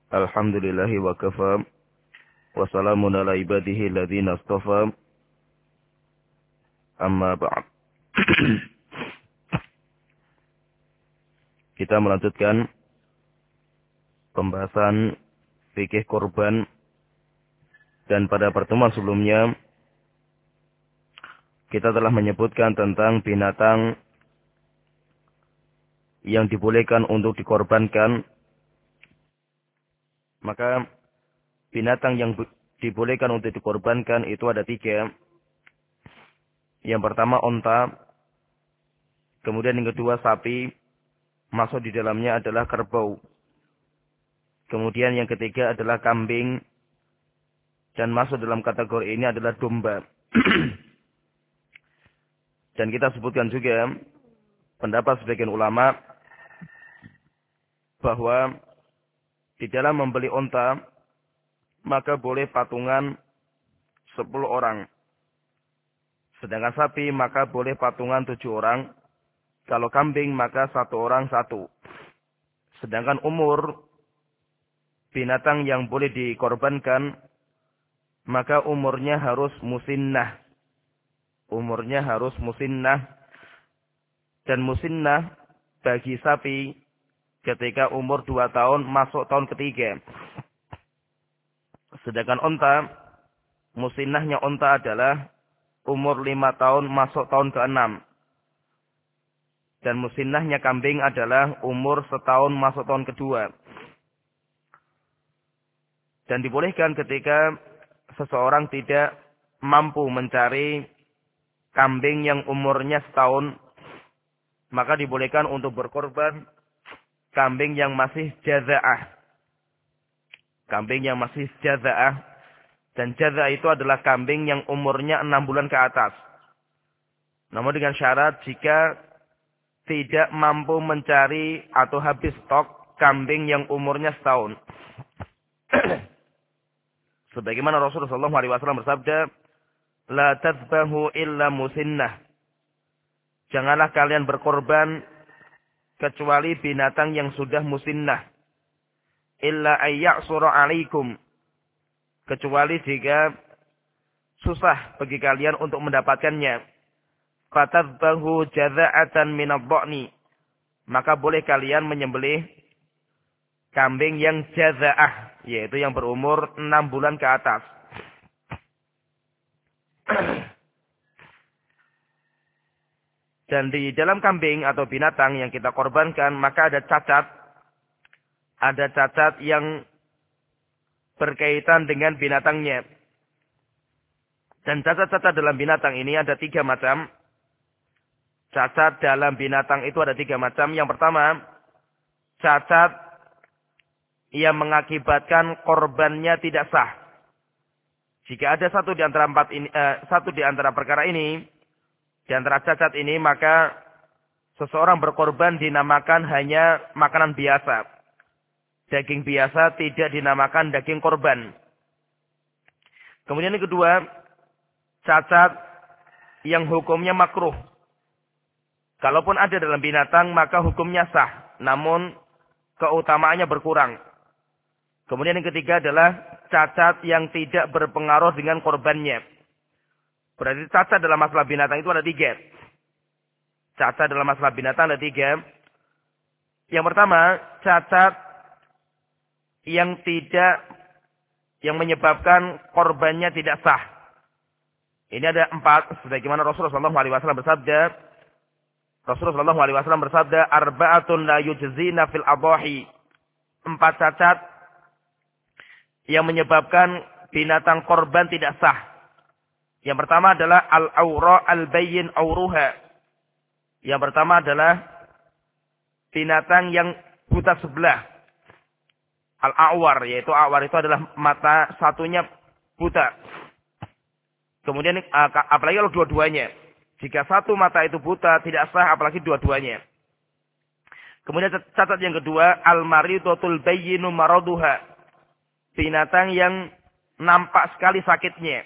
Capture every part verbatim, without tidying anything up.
Alhamdulillahi wa kafa. Wa salamun ala ibadihi alladhina astafa. Amma ba'd. Kita melanjutkan pembahasan fikih korban. Dan pada pertemuan sebelumnya kita telah menyebutkan tentang binatang yang dibolehkan untuk dikorbankan. Maka binatang yang dibolehkan untuk dikorbankan itu ada tiga. Yang pertama onta, kemudian yang kedua sapi, masuk di dalamnya adalah kerbau. Kemudian yang ketiga adalah kambing, dan masuk dalam kategori ini adalah domba. Dan kita sebutkan juga pendapat sebagian ulama bahwa di dalam membeli onta, maka boleh patungan sepuluh orang. Sedangkan sapi, maka boleh patungan tujuh orang. Kalau kambing, maka satu orang satu. Sedangkan umur binatang yang boleh dikorbankan, maka umurnya harus musinnah. Umurnya harus musinnah. Dan musinnah bagi sapi ketika umur dua tahun masuk tahun ketiga. Sedangkan onta, musinnahnya onta adalah umur lima tahun masuk tahun keenam. Dan musinnahnya kambing adalah umur setahun masuk tahun kedua. Dan dibolehkan ketika seseorang tidak mampu mencari kambing yang umurnya setahun, maka dibolehkan untuk berkorban kambing yang masih jaza'ah. Kambing yang masih jaza'ah. Dan jaza'ah itu adalah kambing yang umurnya enam bulan ke atas. Namun dengan syarat jika tidak mampu mencari atau habis stok kambing yang umurnya setahun. Sebagaimana Rasulullah shallallahu alaihi wasallam bersabda, La tadbahu illa musinnah. Janganlah kalian berkorban kecuali binatang yang sudah musinnah. Illa ayya'sura alaikum. Kecuali jika susah bagi kalian untuk mendapatkannya. Fatadbahu jaza'atan minadh-dha'ni. Maka boleh kalian menyembelih kambing yang jaza'ah, yaitu yang berumur enam bulan ke atas. Dan di dalam kambing atau binatang yang kita korbankan, maka ada cacat. Ada cacat yang berkaitan dengan binatangnya. Dan cacat-cacat dalam binatang ini ada tiga macam. Cacat dalam binatang itu ada tiga macam. Yang pertama, cacat yang mengakibatkan korbannya tidak sah. Jika ada satu di antara empat ini, eh, satu di antara perkara ini, di antara cacat ini, maka seseorang berkorban dinamakan hanya makanan biasa. Daging biasa tidak dinamakan daging korban. Kemudian yang kedua, cacat yang hukumnya makruh. Kalaupun ada dalam binatang, maka hukumnya sah. Namun keutamaannya berkurang. Kemudian yang ketiga adalah cacat yang tidak berpengaruh dengan korbannya. Berarti cacat dalam masalah binatang itu ada tiga. Cacat dalam masalah binatang ada tiga. Yang pertama, cacat yang tidak, yang menyebabkan korbannya tidak sah. Ini ada empat. Sebagaimana Rasulullah shallallahu alaihi wasallam bersabda, Rasulullah shallallahu alaihi wasallam bersabda, Arba'atun la yujzina fil adhahi. Empat cacat yang menyebabkan binatang korban tidak sah. Yang pertama adalah al-awra al-bayyin awruha. Yang pertama adalah binatang yang buta sebelah. Al-awar, yaitu awar itu adalah mata satunya buta. Kemudian apalagi kalau dua-duanya. Jika satu mata itu buta tidak sah, apalagi dua-duanya. Kemudian catat yang kedua, al-maridatul bayyinu maraduha. Binatang yang nampak sekali sakitnya.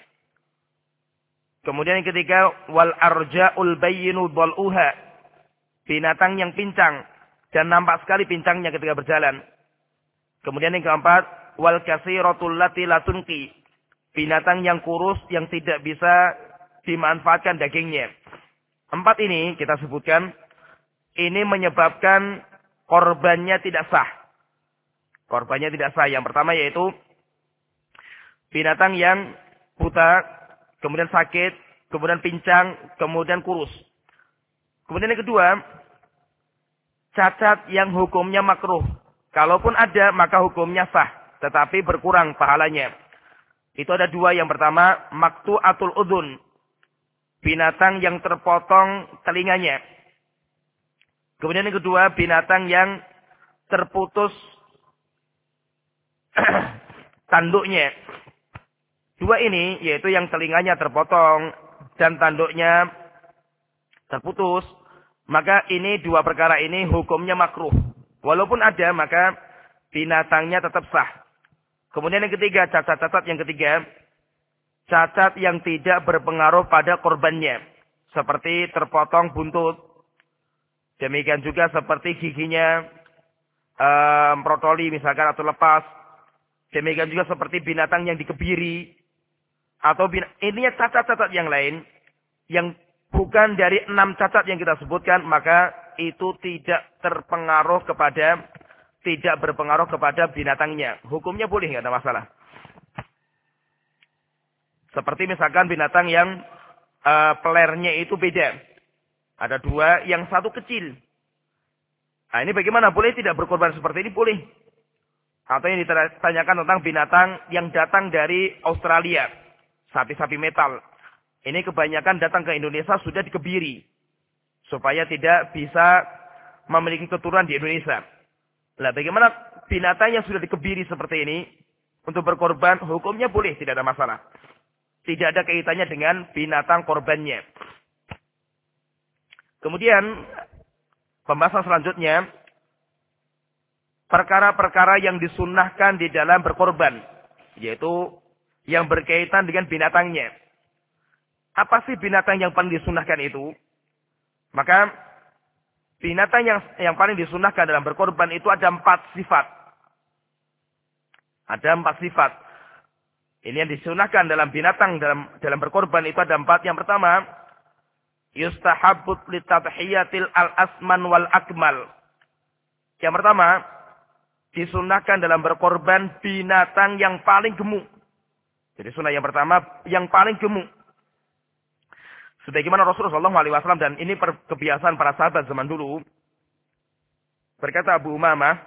Kemudian yang ketiga, wal arja'ul bayyinu dhal'uha. Binatang yang pincang dan nampak sekali pincangnya ketika berjalan. Kemudian yang keempat, wal kasiratul lati la tunqi. Binatang yang kurus yang tidak bisa dimanfaatkan dagingnya. Empat ini kita sebutkan, ini menyebabkan korbannya tidak sah. Korbannya tidak sah. Yang pertama yaitu binatang yang buta, kemudian sakit, kemudian pincang, kemudian kurus. Kemudian yang kedua, cacat yang hukumnya makruh. Kalaupun ada, maka hukumnya sah, tetapi berkurang pahalanya. Itu ada dua. Yang pertama, maktu'atul udhun. Binatang yang terpotong telinganya. Kemudian yang kedua, binatang yang terputus tanduknya. Dua ini, yaitu yang telinganya terpotong dan tanduknya terputus, maka ini dua perkara ini hukumnya makruh. Walaupun ada, maka binatangnya tetap sah. Kemudian yang ketiga, cacat-cacat yang ketiga, cacat yang tidak berpengaruh pada korbannya. Seperti terpotong buntut. Demikian juga seperti giginya um, protoli misalkan atau lepas. Demikian juga seperti binatang yang dikebiri. Atau ininya cacat-cacat yang lain. Yang bukan dari enam cacat yang kita sebutkan, maka itu tidak terpengaruh kepada, tidak berpengaruh kepada binatangnya. Hukumnya boleh, nggak ada masalah. Seperti misalkan binatang yang uh, pelernya itu beda. Ada dua, yang satu kecil. Nah ini bagaimana? Boleh tidak berkorban seperti ini? Boleh. Atau yang ditanyakan tentang binatang yang datang dari Australia. Sapi-sapi metal. Ini kebanyakan datang ke Indonesia sudah dikebiri. Supaya tidak bisa memiliki keturunan di Indonesia. Nah bagaimana binatang yang sudah dikebiri seperti ini. Untuk berkorban, hukumnya boleh, tidak ada masalah. Tidak ada kaitannya dengan binatang korbannya. Kemudian, pembahasan selanjutnya. Perkara-perkara yang disunnahkan di dalam berkorban. Yaitu yang berkaitan dengan binatangnya. Apa sih binatang yang paling disunnahkan itu? Maka binatang yang yang paling disunnahkan dalam berkorban itu ada empat sifat. Ada empat sifat. Ini yang disunahkan dalam binatang dalam dalam berkorban itu ada empat. Yang pertama, yustahabbut litadhiyatil al-asman wal akmal. Yang pertama, disunahkan dalam berkorban binatang yang paling gemuk. Jadi sunnah yang pertama yang paling gemuk. Sebagaimana Rasulullah shallallahu alaihi wasallam, dan ini kebiasaan para sahabat zaman dulu. Berkata Abu Umamah,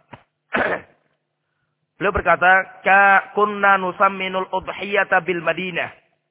beliau berkata, "Ka kunna nusamminul udhiyata bil Madinah.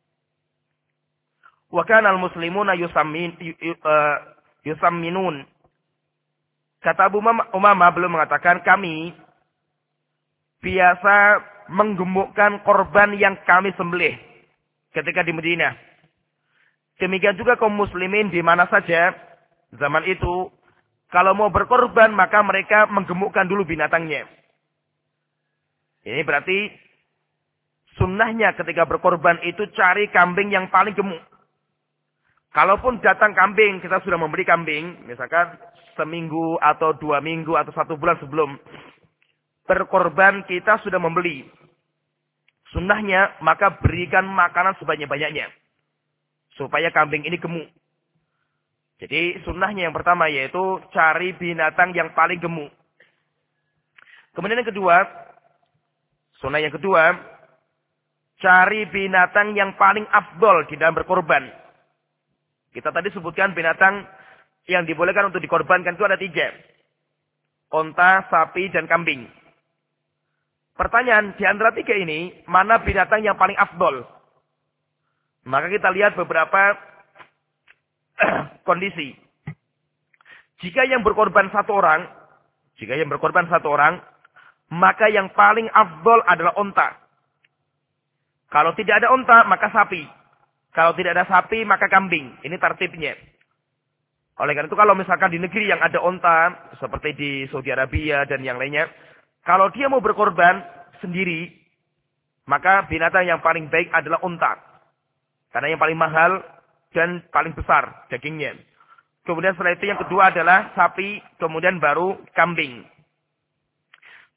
Wa kana al-muslimuna yusammin uh, yusamminun." Kata Abu Umamah, beliau mengatakan, kami biasa menggemukkan korban yang kami sembelih ketika di Madinah. Demikian juga kaum muslimin di mana saja zaman itu, kalau mau berkorban maka mereka menggemukkan dulu binatangnya. Ini berarti sunnahnya ketika berkorban itu cari kambing yang paling gemuk. Kalaupun datang kambing, kita sudah membeli kambing, misalkan seminggu atau dua minggu atau satu bulan sebelum berkorban kita sudah membeli. Sunnahnya maka berikan makanan sebanyak-banyaknya. Supaya kambing ini gemuk. Jadi sunnahnya yang pertama yaitu cari binatang yang paling gemuk. Kemudian yang kedua, sunnah yang kedua, cari binatang yang paling afdol di dalam berkorban. Kita tadi sebutkan binatang yang dibolehkan untuk dikorbankan itu ada tiga. Onta, sapi, dan kambing. Pertanyaan, di antara tiga ini, mana binatang yang paling afdol? Maka kita lihat beberapa kondisi. Jika yang berkorban satu orang, jika yang berkorban satu orang, maka yang paling afdol adalah onta. Kalau tidak ada onta, maka sapi. Kalau tidak ada sapi, maka kambing. Ini tartibnya. Oleh karena itu, kalau misalkan di negeri yang ada onta, seperti di Saudi Arabia dan yang lainnya, kalau dia mau berkorban sendiri, maka binatang yang paling baik adalah onta. Karena yang paling mahal dan paling besar dagingnya. Kemudian setelah itu yang kedua adalah sapi, kemudian baru kambing.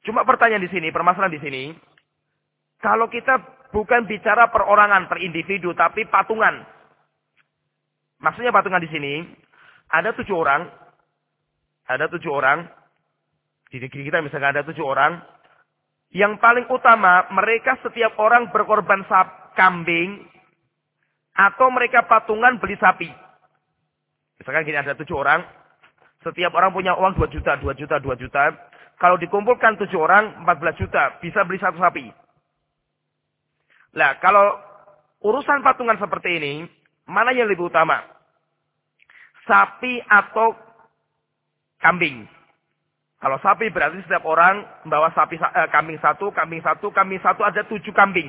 Cuma pertanyaan di sini, permasalahan di sini, kalau kita bukan bicara perorangan, per individu, tapi patungan. Maksudnya patungan di sini, ada tujuh orang, ada tujuh orang, di negeri kita misalkan ada tujuh orang, yang paling utama, mereka setiap orang berkorban sap, kambing, atau mereka patungan beli sapi. Misalkan gini, ada tujuh orang, setiap orang punya uang dua juta, dua juta, dua juta. Kalau dikumpulkan tujuh orang, empat belas juta, bisa beli satu sapi. Nah, kalau urusan patungan seperti ini, mana yang lebih utama? Sapi atau kambing? Kalau sapi berarti setiap orang membawa sapi eh, kambing satu, kambing satu, kambing satu, ada tujuh kambing.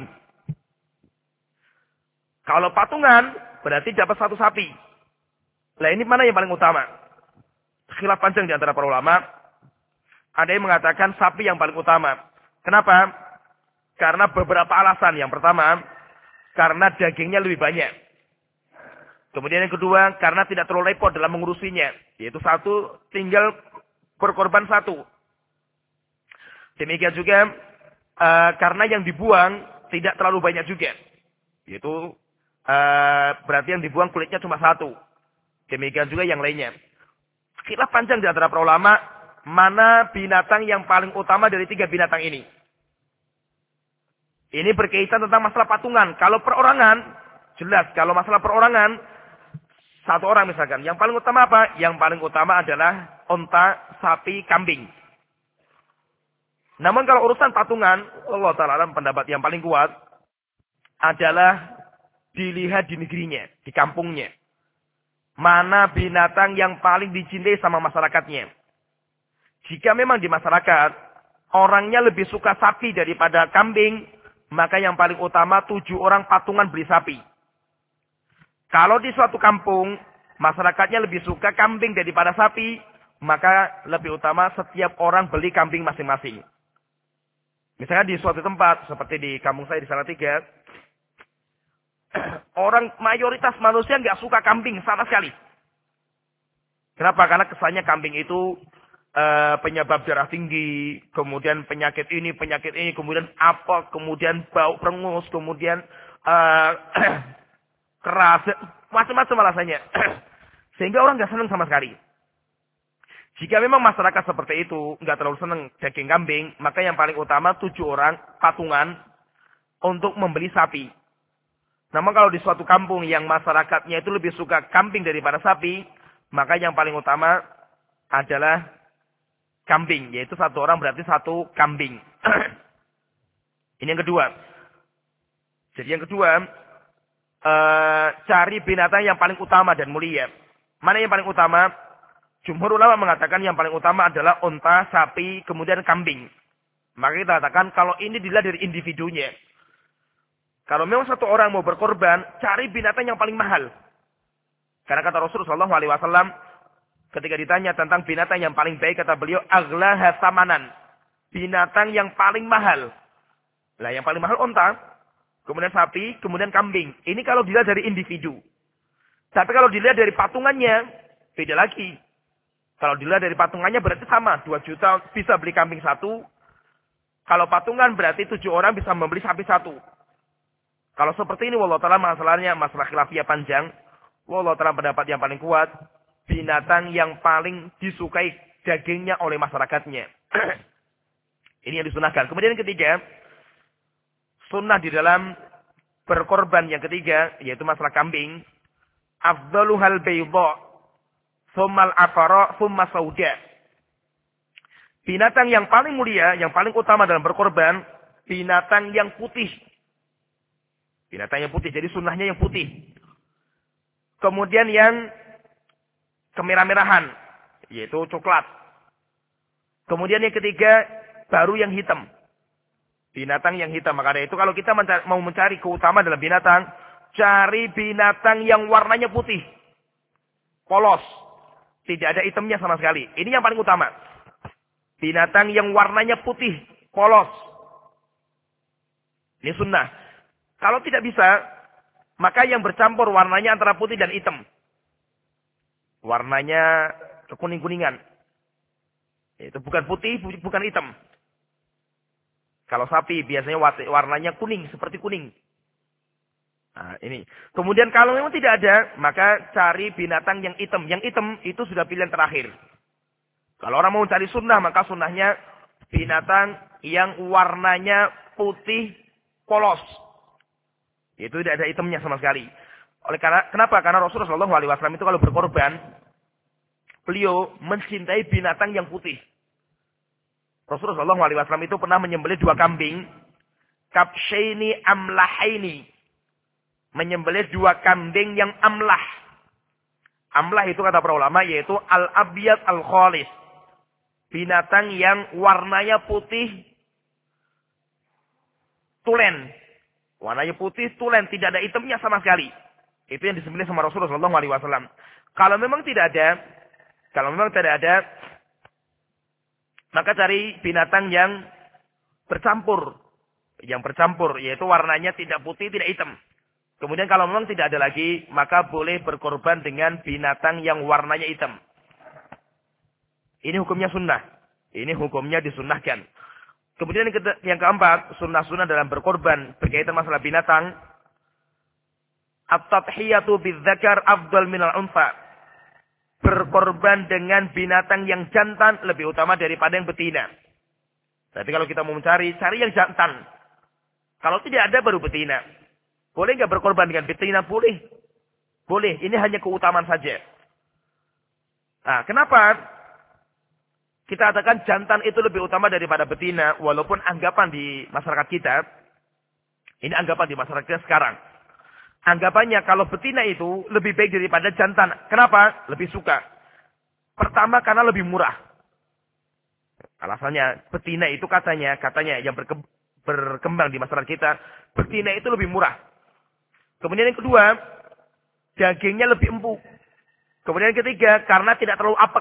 Kalau patungan berarti dapat satu sapi. Nah, ini mana yang paling utama? Khilaf panjang di antara para ulama. Ada yang mengatakan sapi yang paling utama. Kenapa? Karena beberapa alasan. Yang pertama, karena dagingnya lebih banyak. Kemudian yang kedua, karena tidak terlalu repot dalam mengurusinya. Yaitu satu, tinggal berkorban satu. Demikian juga, uh, karena yang dibuang tidak terlalu banyak juga. Yaitu, uh, berarti yang dibuang kulitnya cuma satu. Demikian juga yang lainnya. Khilaf panjang di antara para ulama, mana binatang yang paling utama dari tiga binatang ini. Ini berkaitan tentang masalah patungan. Kalau perorangan, jelas. Kalau masalah perorangan, satu orang misalkan. Yang paling utama apa? Yang paling utama adalah onta, sapi, kambing. Namun kalau urusan patungan, Allah Ta'ala dalam pendapat yang paling kuat, adalah dilihat di negerinya, di kampungnya. Mana binatang yang paling dicintai sama masyarakatnya. Jika memang di masyarakat, orangnya lebih suka sapi daripada kambing, maka yang paling utama tujuh orang patungan beli sapi. Kalau di suatu kampung, masyarakatnya lebih suka kambing daripada sapi, maka lebih utama setiap orang beli kambing masing-masing. Misalnya di suatu tempat, seperti di kampung saya di Salatiga, orang mayoritas manusia nggak suka kambing sama sekali. Kenapa? Karena kesannya kambing itu Uh, penyebab darah tinggi, kemudian penyakit ini, penyakit ini, kemudian apa, kemudian bau perengus, kemudian uh, keras, macam-macam alasannya. Sehingga orang nggak senang sama sekali. Jika memang masyarakat seperti itu, nggak terlalu senang daging kambing, maka yang paling utama tujuh orang patungan untuk membeli sapi. Namun kalau di suatu kampung yang masyarakatnya itu lebih suka kambing daripada sapi, maka yang paling utama adalah kambing, yaitu satu orang berarti satu kambing. Ini yang kedua. Jadi yang kedua, ee, cari binatang yang paling utama dan mulia. Mana yang paling utama? Jumhur ulama mengatakan yang paling utama adalah unta, sapi, kemudian kambing. Maka kita katakan kalau ini dilihat dari individunya. Kalau memang satu orang mau berkorban, cari binatang yang paling mahal. Karena kata Rasulullah shallallahu alaihi wasallam, ketika ditanya tentang binatang yang paling baik, kata beliau, aghlaha samanan. Binatang yang paling mahal. Lah yang paling mahal onta, kemudian sapi, kemudian kambing. Ini kalau dilihat dari individu. Tapi kalau dilihat dari patungannya, beda lagi. Kalau dilihat dari patungannya berarti sama. dua juta bisa beli kambing satu. Kalau patungan berarti tujuh orang bisa membeli sapi satu. Kalau seperti ini, wallahu ta'ala masalahnya, masalah khilafiyah panjang. Wallahu ta'ala pendapat yang paling kuat. Binatang yang paling disukai dagingnya oleh masyarakatnya. Ini yang disunahkan. Kemudian yang ketiga, sunnah di dalam berkorban yang ketiga, yaitu masalah kambing. Afdaluhal bayda, thummal afara, thumma sauda. Binatang yang paling mulia, yang paling utama dalam berkorban, binatang yang putih. Binatang yang putih, jadi sunnahnya yang putih. Kemudian yang kemerah-merahan, yaitu coklat. Kemudian yang ketiga, baru yang hitam. Binatang yang hitam. Maka dari itu kalau kita mencari, mau mencari keutamaan dalam binatang, cari binatang yang warnanya putih. Polos. Tidak ada hitamnya sama sekali. Ini yang paling utama. Binatang yang warnanya putih. Polos. Ini sunnah. Kalau tidak bisa, maka yang bercampur warnanya antara putih dan hitam. Warnanya kekuning-kuningan. Itu bukan putih, bukan hitam. Kalau sapi biasanya warnanya kuning, seperti kuning. Nah, ini. Kemudian kalau memang tidak ada, maka cari binatang yang hitam. Yang hitam itu sudah pilihan terakhir. Kalau orang mau cari sunnah, maka sunnahnya binatang yang warnanya putih polos. Itu tidak ada hitamnya sama sekali. Oleh karena kenapa? Karena Rasulullah shallallahu alaihi wasallam itu kalau berkorban, beliau mencintai binatang yang putih. Rasulullah shallallahu alaihi wasallam itu pernah menyembelih dua kambing, kabshaini amlahaini, menyembelih dua kambing yang amlah. Amlah itu kata para ulama yaitu al-abyad al-khalis, binatang yang warnanya putih tulen. Warnanya putih tulen, tidak ada hitamnya sama sekali. Itu yang disembelih sama Rasulullah shallallahu alaihi wasallam. Kalau memang tidak ada, kalau memang tidak ada, maka cari binatang yang bercampur. Yang bercampur, yaitu warnanya tidak putih, tidak hitam. Kemudian kalau memang tidak ada lagi, maka boleh berkorban dengan binatang yang warnanya hitam. Ini hukumnya sunnah. Ini hukumnya disunnahkan. Kemudian yang keempat, sunnah-sunnah dalam berkorban berkaitan masalah binatang. At-tadhiyatu bidzakar afdal minal unfa. Berkorban dengan binatang yang jantan lebih utama daripada yang betina. Tapi kalau kita mau mencari, cari yang jantan. Kalau tidak ada baru betina. Boleh nggak berkorban dengan betina? Boleh. Boleh. Ini hanya keutamaan saja. Nah, kenapa kita katakan jantan itu lebih utama daripada betina, walaupun anggapan di masyarakat kita, ini anggapan di masyarakat kita sekarang. Anggapannya kalau betina itu lebih baik daripada jantan. Kenapa? Lebih suka. Pertama karena lebih murah. Alasannya betina itu katanya, katanya yang berkembang di masyarakat kita, betina itu lebih murah. Kemudian yang kedua, dagingnya lebih empuk. Kemudian yang ketiga, karena tidak terlalu apek.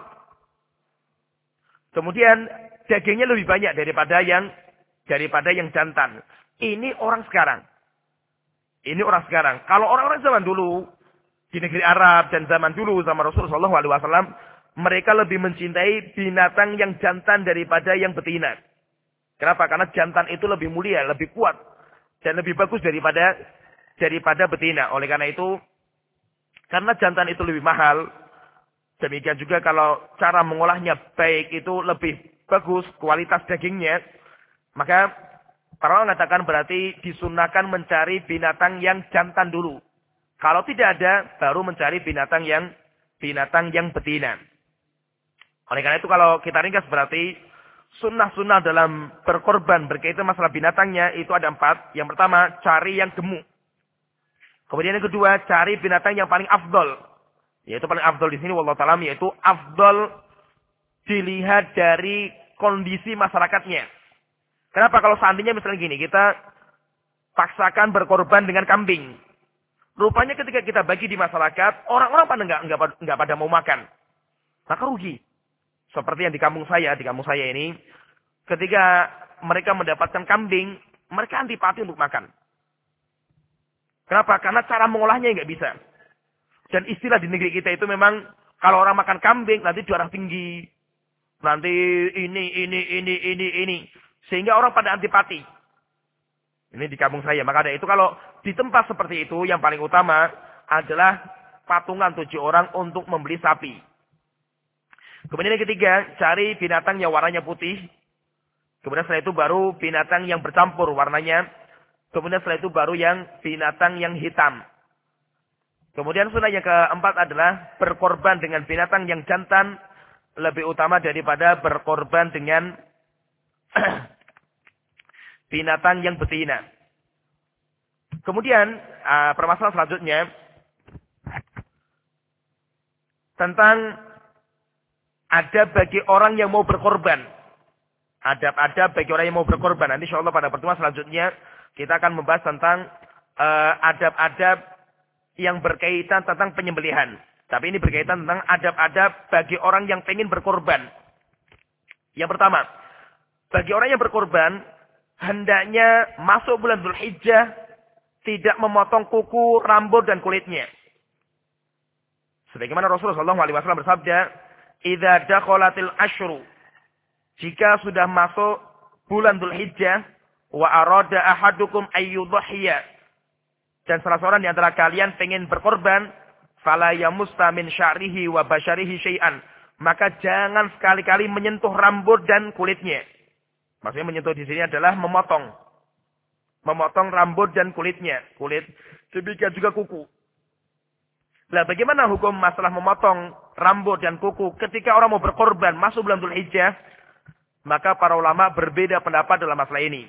Kemudian dagingnya lebih banyak daripada yang daripada yang jantan. Ini orang sekarang. Ini orang sekarang. Kalau orang-orang zaman dulu di negeri Arab dan zaman dulu sama Rasulullah shallallahu alaihi wasallam, mereka lebih mencintai binatang yang jantan daripada yang betina. Kenapa? Karena jantan itu lebih mulia, lebih kuat dan lebih bagus daripada daripada betina. Oleh karena itu, karena jantan itu lebih mahal. Demikian juga kalau cara mengolahnya baik itu lebih bagus kualitas dagingnya, maka para ulama mengatakan berarti disunahkan mencari binatang yang jantan dulu. Kalau tidak ada, baru mencari binatang yang binatang yang betina. Oleh karena itu kalau kita ringkas berarti sunnah-sunnah dalam berkorban berkaitan masalah binatangnya itu ada empat. Yang pertama, cari yang gemuk. Kemudian yang kedua, cari binatang yang paling afdol. Yaitu paling afdol di sini wallahu ta'ala yaitu afdol dilihat dari kondisi masyarakatnya. Kenapa kalau seandainya misalnya gini, kita paksakan berkorban dengan kambing. Rupanya ketika kita bagi di masyarakat, orang-orang pada enggak, enggak, enggak pada mau makan. Maka rugi. Seperti yang di kampung saya, di kampung saya ini, ketika mereka mendapatkan kambing, mereka antipati untuk makan. Kenapa? Karena cara mengolahnya enggak bisa. Dan istilah di negeri kita itu memang kalau orang makan kambing nanti darah tinggi. Nanti ini, ini, ini, ini, ini. Sehingga orang pada antipati. Ini di kampung saya. Maka ada itu kalau di tempat seperti itu yang paling utama adalah patungan tujuh orang untuk membeli sapi. Kemudian yang ketiga, cari binatang yang warnanya putih. Kemudian setelah itu baru binatang yang bercampur warnanya. Kemudian setelah itu baru yang binatang yang hitam. Kemudian sunnah yang keempat adalah berkorban dengan binatang yang jantan lebih utama daripada berkorban dengan binatang yang betina. Kemudian uh, permasalahan selanjutnya tentang adab bagi orang yang mau berkorban. Adab-adab bagi orang yang mau berkorban. Nanti insyaallah pada pertemuan selanjutnya kita akan membahas tentang uh, adab-adab yang berkaitan tentang penyembelihan. Tapi ini berkaitan tentang adab-adab bagi orang yang ingin berkorban. Yang pertama, bagi orang yang berkorban, hendaknya masuk bulan Dzulhijjah tidak memotong kuku, rambut, dan kulitnya. Sebagaimana Rasulullah shallallahu alaihi wasallam bersabda, "Idza dakhalatil ashru," jika sudah masuk bulan Dzulhijjah, wa arada ahadukum ayyudhiya, dan salah seorang di antara kalian pengen berkorban, fala yamusta min sya'rihi wa basyarihi syai'an, maka jangan sekali-kali menyentuh rambut dan kulitnya. Maksudnya menyentuh di sini adalah memotong. Memotong rambut dan kulitnya. Kulit, demikian juga kuku. Nah, bagaimana hukum masalah memotong rambut dan kuku ketika orang mau berkorban masuk bulan Dzulhijjah? Maka para ulama berbeda pendapat dalam masalah ini.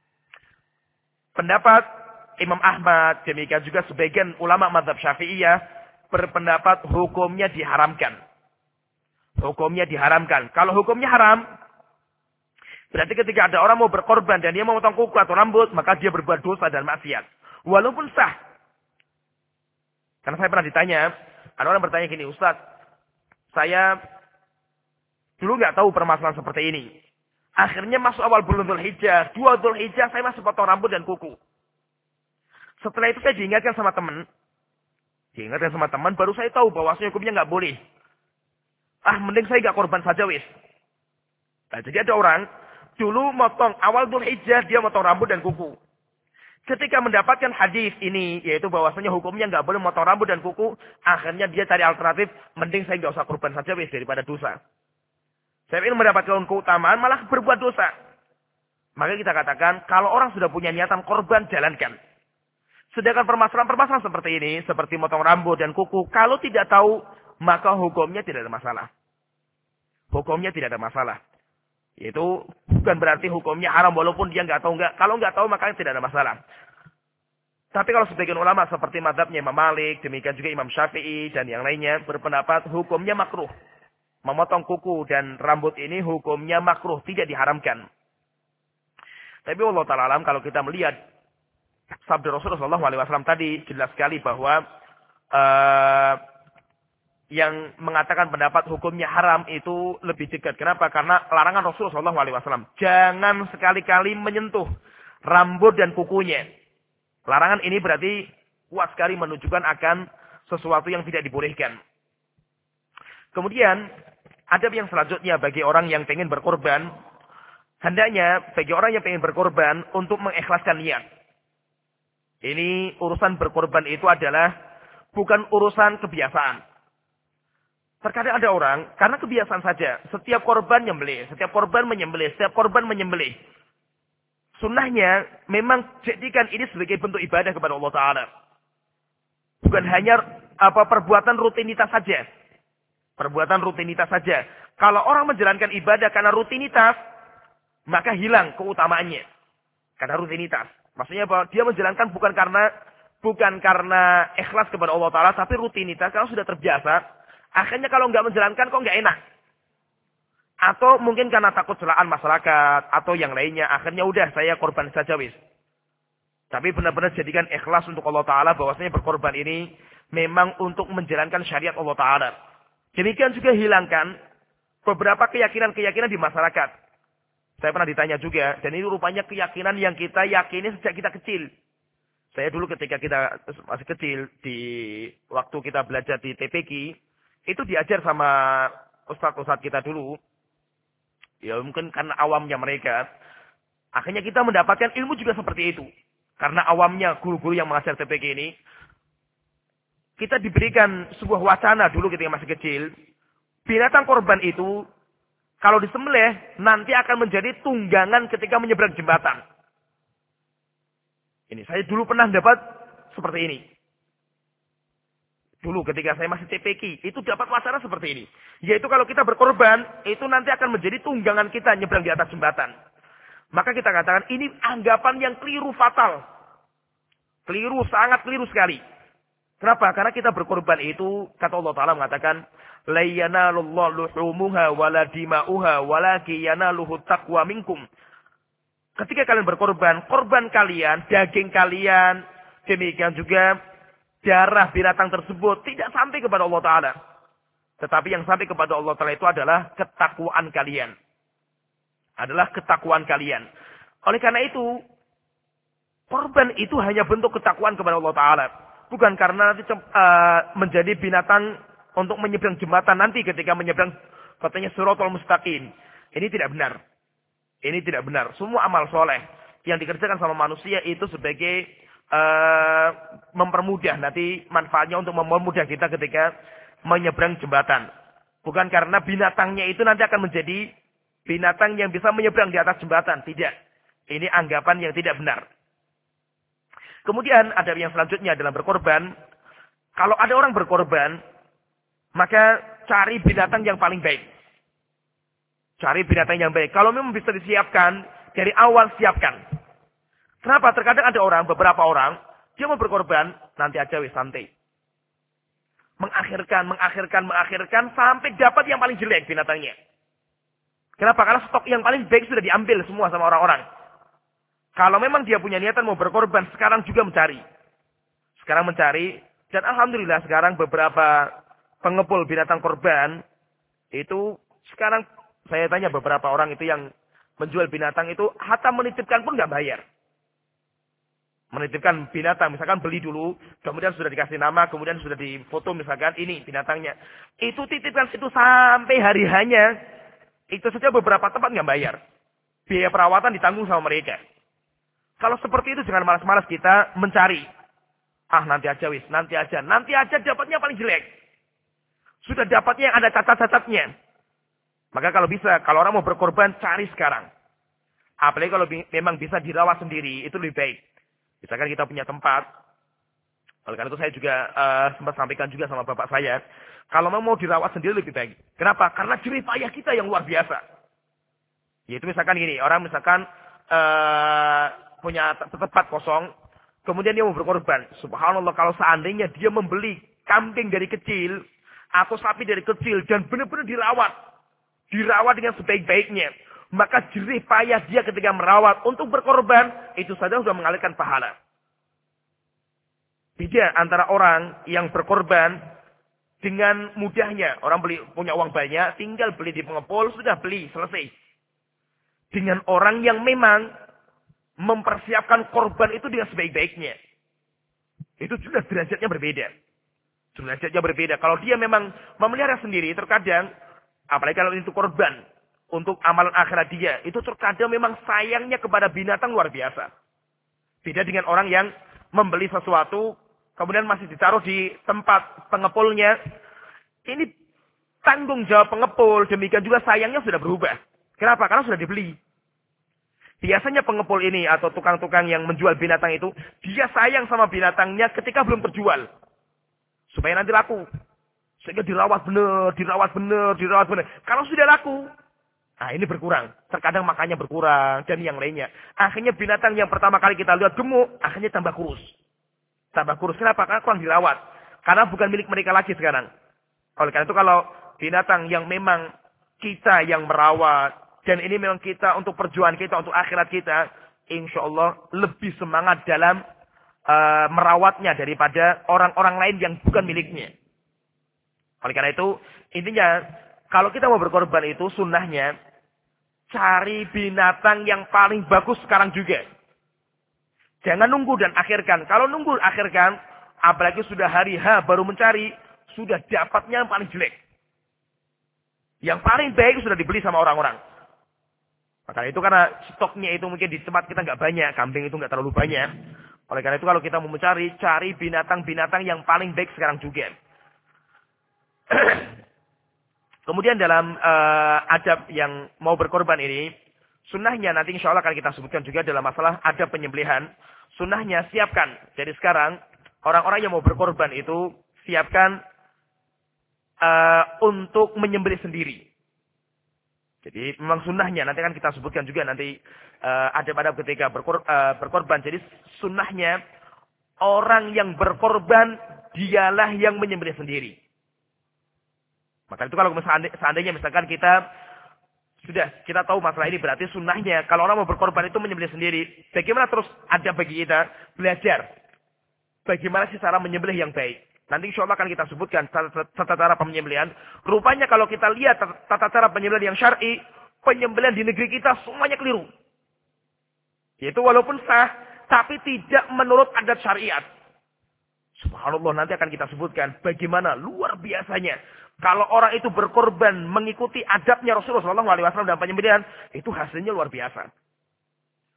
Pendapat Imam Ahmad, demikian juga sebagian ulama mazhab Syafi'iyah berpendapat hukumnya diharamkan. Hukumnya diharamkan. Kalau hukumnya haram, berarti ketika ada orang mau berkorban dan dia mau memotong kuku atau rambut, maka dia berbuat dosa dan maksiat. Walaupun sah. Karena saya pernah ditanya, ada orang bertanya gini, Ustaz, saya dulu nggak tahu permasalahan seperti ini. Akhirnya masuk awal bulan Dzulhijjah, dua Dzulhijjah saya masih potong rambut dan kuku. Setelah itu saya diingatkan sama teman, diingatkan sama teman, baru saya tahu bahwa hukumnya nggak boleh. Ah, mending saya nggak korban saja wis. Nah, jadi ada orang dulu motong awal Dzulhijjah dia motong rambut dan kuku. Ketika mendapatkan hadis ini, yaitu bahwasanya hukumnya nggak boleh motong rambut dan kuku, akhirnya dia cari alternatif, mending saya nggak usah korban saja wis daripada dosa. Saya ingin mendapatkan keutamaan malah berbuat dosa. Maka kita katakan kalau orang sudah punya niatan korban, jalankan. Sedangkan permasalahan-permasalahan seperti ini, seperti motong rambut dan kuku, kalau tidak tahu, maka hukumnya tidak ada masalah. Hukumnya tidak ada masalah. Itu bukan berarti hukumnya haram walaupun dia nggak tahu nggak. Kalau nggak tahu maka tidak ada masalah. Tapi kalau sebagian ulama seperti mazhabnya Imam Malik, demikian juga Imam Syafi'i dan yang lainnya berpendapat hukumnya makruh. Memotong kuku dan rambut ini hukumnya makruh, tidak diharamkan. Tapi Allah Ta'ala alam kalau kita melihat sabda Rasulullah shallallahu alaihi wasallam tadi jelas sekali bahwa uh, yang mengatakan pendapat hukumnya haram itu lebih dekat. Kenapa? Karena larangan Rasulullah shallallahu alaihi wasallam. Jangan sekali-kali menyentuh rambut dan kukunya. Larangan ini berarti kuat sekali menunjukkan akan sesuatu yang tidak dibolehkan. Kemudian, adab yang selanjutnya bagi orang yang ingin berkorban. Hendaknya bagi orang yang ingin berkorban untuk mengikhlaskan niat. Ini urusan berkorban itu adalah bukan urusan kebiasaan. Terkadang ada orang, karena kebiasaan saja, setiap korban menyembelih, setiap korban menyembelih, setiap korban menyembelih. Sunnahnya memang jadikan ini sebagai bentuk ibadah kepada Allah Ta'ala. Bukan hanya apa perbuatan rutinitas saja. Perbuatan rutinitas saja. Kalau orang menjalankan ibadah karena rutinitas, maka hilang keutamaannya. Karena rutinitas. Maksudnya bahwa dia menjalankan bukan karena bukan karena ikhlas kepada Allah Ta'ala, tapi rutinitas, kalau sudah terbiasa. Akhirnya kalau nggak menjalankan kok nggak enak. Atau mungkin karena takut celaan masyarakat. Atau yang lainnya. Akhirnya udah saya korban saja wis. Tapi benar-benar jadikan ikhlas untuk Allah Ta'ala. Bahwasanya berkorban ini memang untuk menjalankan syariat Allah Ta'ala. Demikian juga hilangkan beberapa keyakinan-keyakinan di masyarakat. Saya pernah ditanya juga. Dan ini rupanya keyakinan yang kita yakini sejak kita kecil. Saya dulu ketika kita masih kecil. Di waktu kita belajar di T P Q. Itu diajar sama ustadz-ustadz kita dulu. Ya mungkin karena awamnya mereka. Akhirnya kita mendapatkan ilmu juga seperti itu. Karena awamnya guru-guru yang mengajar T P Q ini. Kita diberikan sebuah wacana dulu ketika masih kecil. Binatang korban itu. Kalau disembelih nanti akan menjadi tunggangan ketika menyeberang jembatan. Ini saya dulu pernah dapat seperti ini. Dulu ketika saya masih T P Q, itu dapat wacana seperti ini. Yaitu kalau kita berkorban, itu nanti akan menjadi tunggangan kita nyebrang di atas jembatan. Maka kita katakan, ini anggapan yang keliru fatal. Keliru, sangat keliru sekali. Kenapa? Karena kita berkorban itu, kata Allah Ta'ala mengatakan, la yanalullahu luhumuha wala dima'uha walaki yanaluhu taqwa minkum. Ketika kalian berkorban, korban kalian, daging kalian, demikian juga darah binatang tersebut tidak sampai kepada Allah Ta'ala. Tetapi yang sampai kepada Allah Ta'ala itu adalah ketakwaan kalian. Adalah ketakwaan kalian. Oleh karena itu, korban itu hanya bentuk ketakwaan kepada Allah Ta'ala. Bukan karena nanti uh, menjadi binatang untuk menyeberang jembatan nanti ketika menyeberang katanya Shiratal Mustaqim. Ini tidak benar. Ini tidak benar. Semua amal soleh. yang dikerjakan sama manusia itu sebagai uh, mempermudah nanti manfaatnya untuk mempermudah kita ketika menyeberang jembatan. Bukan karena binatangnya itu nanti akan menjadi binatang yang bisa menyeberang di atas jembatan. Tidak. Ini anggapan yang tidak benar. Kemudian ada yang selanjutnya dalam berkorban. Kalau ada orang berkorban, maka cari binatang yang paling baik. Cari binatang yang baik. Kalau memang bisa disiapkan, dari awal siapkan. Kenapa? Terkadang ada orang, beberapa orang, dia mau berkorban, nanti aja wis santai. Mengakhirkan, mengakhirkan, mengakhirkan, sampai dapat yang paling jelek binatangnya. Kenapa? Karena stok yang paling baik sudah diambil semua sama orang-orang. Kalau memang dia punya niatan mau berkorban, sekarang juga mencari. Sekarang mencari, dan alhamdulillah sekarang beberapa pengepul binatang korban, itu sekarang saya tanya beberapa orang itu yang menjual binatang itu, hatta menitipkan pun nggak bayar. Menitipkan binatang, misalkan beli dulu, kemudian sudah dikasih nama, kemudian sudah difoto misalkan, ini binatangnya. Itu titipkan situ sampai hari hanya, itu saja beberapa tempat nggak bayar. Biaya perawatan ditanggung sama mereka. Kalau seperti itu jangan malas-malas kita mencari. Ah nanti aja wis, nanti aja, nanti aja dapatnya paling jelek. Sudah dapatnya yang ada cacat-cacatnya. Maka kalau bisa, kalau orang mau berkorban, cari sekarang. Apalagi kalau memang bisa dirawat sendiri, itu lebih baik. Misalkan kita punya tempat, oleh karena itu saya juga uh, sempat sampaikan juga sama bapak saya, kalau memang mau dirawat sendiri lebih baik. Kenapa? Karena jerih payah kita yang luar biasa. Yaitu misalkan gini, orang misalkan uh, punya tempat kosong, kemudian dia mau berkorban. Subhanallah, kalau seandainya dia membeli kambing dari kecil, atau sapi dari kecil, dan benar-benar dirawat, dirawat dengan sebaik-baiknya, maka jerih payah dia ketika merawat untuk berkorban, itu saja sudah mengalirkan pahala. Beda antara orang yang berkorban dengan mudahnya. Orang beli punya uang banyak, tinggal beli di pengepul, sudah beli, selesai. Dengan orang yang memang mempersiapkan korban itu dengan sebaik-baiknya. Itu sudah derajatnya berbeda. Derajatnya berbeda. Kalau dia memang memelihara sendiri, terkadang, apalagi kalau itu korban, untuk amalan akhirat dia, itu terkadang memang sayangnya kepada binatang luar biasa. Beda dengan orang yang membeli sesuatu, kemudian masih ditaruh di tempat pengepulnya. Ini tanggung jawab pengepul, demikian juga sayangnya sudah berubah. Kenapa? Karena sudah dibeli. Biasanya pengepul ini atau tukang-tukang yang menjual binatang itu, dia sayang sama binatangnya ketika belum terjual. Supaya nanti laku. Sehingga dirawat benar, dirawat benar, dirawat benar. Kalau sudah laku, nah ini berkurang. Terkadang makannya berkurang dan yang lainnya. Akhirnya binatang yang pertama kali kita lihat gemuk, akhirnya tambah kurus. Tambah kurus. Kenapa? Karena kurang dirawat. Karena bukan milik mereka lagi sekarang. Oleh karena itu kalau binatang yang memang kita yang merawat, dan ini memang kita untuk perjuangan kita, untuk akhirat kita, insya Allah lebih semangat dalam uh, merawatnya daripada orang-orang lain yang bukan miliknya. Oleh karena itu, intinya, kalau kita mau berkorban itu, sunnahnya, cari binatang yang paling bagus sekarang juga. Jangan nunggu dan akhirkan. Kalau nunggu akhirkan, apalagi sudah hari H baru mencari, sudah dapatnya yang paling jelek. Yang paling baik sudah dibeli sama orang-orang. Maka itu karena stoknya itu mungkin di tempat kita nggak banyak, kambing itu nggak terlalu banyak. Oleh karena itu kalau kita mau mencari, cari binatang-binatang yang paling baik sekarang juga. Kemudian dalam uh, adab yang mau berkorban ini, sunnahnya nanti insya Allah akan kita sebutkan juga dalam masalah adab penyembelihan. Sunnahnya siapkan. Jadi sekarang orang-orang yang mau berkorban itu siapkan uh, untuk menyembelih sendiri. Jadi memang sunnahnya nanti akan kita sebutkan juga nanti uh, adab-adab ketika berkor, uh, berkorban. Jadi sunnahnya orang yang berkorban dialah yang menyembelih sendiri. Maka itu kalau seandainya misalkan kita sudah kita tahu masalah ini, berarti sunnahnya kalau orang mau berkorban itu menyembelih sendiri. Bagaimana terus ada bagi kita belajar bagaimana sih cara menyembelih yang baik. Nanti insya Allah akan kita sebutkan tata cara penyembelihan. Rupanya kalau kita lihat tata cara penyembelihan yang syar'i, penyembelihan di negeri kita semuanya keliru. Yaitu walaupun sah, tapi tidak menurut adat syariat. Subhanallah, nanti akan kita sebutkan bagaimana luar biasanya. Kalau orang itu berkorban mengikuti adabnya Rasulullah shallallahu alaihi wasallam dalam penyembelihan, itu hasilnya luar biasa.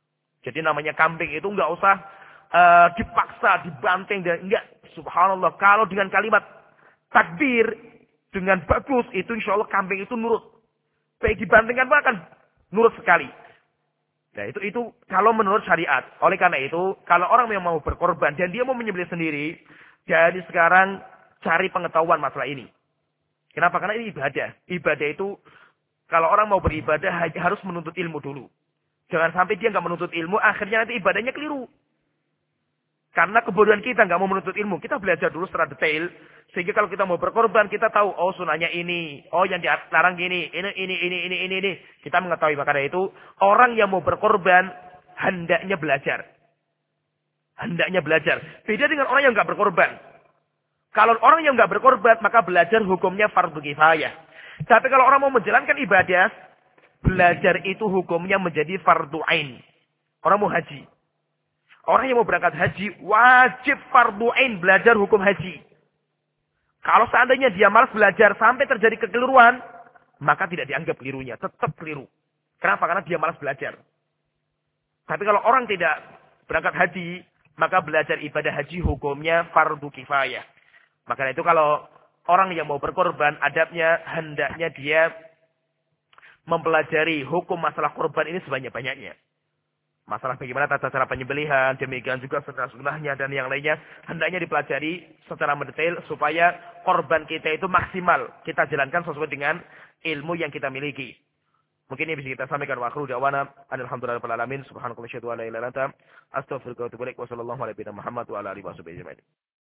Jadi namanya kambing itu nggak usah uh, dipaksa, dibanting dan enggak. Subhanallah, kalau dengan kalimat takbir dengan bagus itu insya Allah kambing itu nurut. Baik dibandingkan bahkan nurut sekali. Nah itu itu kalau menurut syariat. Oleh karena itu, kalau orang yang mau berkorban dan dia mau menyembelih sendiri, jadi sekarang cari pengetahuan masalah ini. Kenapa? Karena ini ibadah. Ibadah itu kalau orang mau beribadah harus menuntut ilmu dulu. Jangan sampai dia nggak menuntut ilmu, akhirnya nanti ibadahnya keliru. Karena kebodohan kita nggak mau menuntut ilmu. Kita belajar dulu secara detail. Sehingga kalau kita mau berkorban, kita tahu, oh sunahnya ini. Oh yang dilarang gini. Ini, ini, ini, ini, ini, ini. Kita mengetahui. Makanya itu, orang yang mau berkorban, hendaknya belajar. Hendaknya belajar. Beda dengan orang yang nggak berkorban. Kalau orang yang nggak berkorban, maka belajar hukumnya fardu kifayah. Tapi kalau orang mau menjalankan ibadah, belajar itu hukumnya menjadi fardu ain. Orang mau haji. Orang yang mau berangkat haji, wajib fardu ain belajar hukum haji. Kalau seandainya dia malas belajar sampai terjadi kekeliruan, maka tidak dianggap kelirunya. Tetap keliru. Kenapa? Karena dia malas belajar. Tapi kalau orang tidak berangkat haji, maka belajar ibadah haji hukumnya fardu kifayah. Maka itu kalau orang yang mau berkorban, adabnya hendaknya dia mempelajari hukum masalah korban ini sebanyak-banyaknya. Masalah bagaimana tata cara penyembelihan, demikian juga sunnah-sunnahnya dan yang lainnya. Hendaknya dipelajari secara mendetail supaya korban kita itu maksimal. Kita jalankan sesuai dengan ilmu yang kita miliki. Mungkin ini bisa kita sampaikan. Wa akhiru da'wana alhamdulillahi rabbil alamin. Subhanallahi wa bihamdihi. Astaghfiruka wa atubu ilaik. Wassallallahu ala nabiyyina Muhammad wa ala alihi wa sahbihi ajma'in.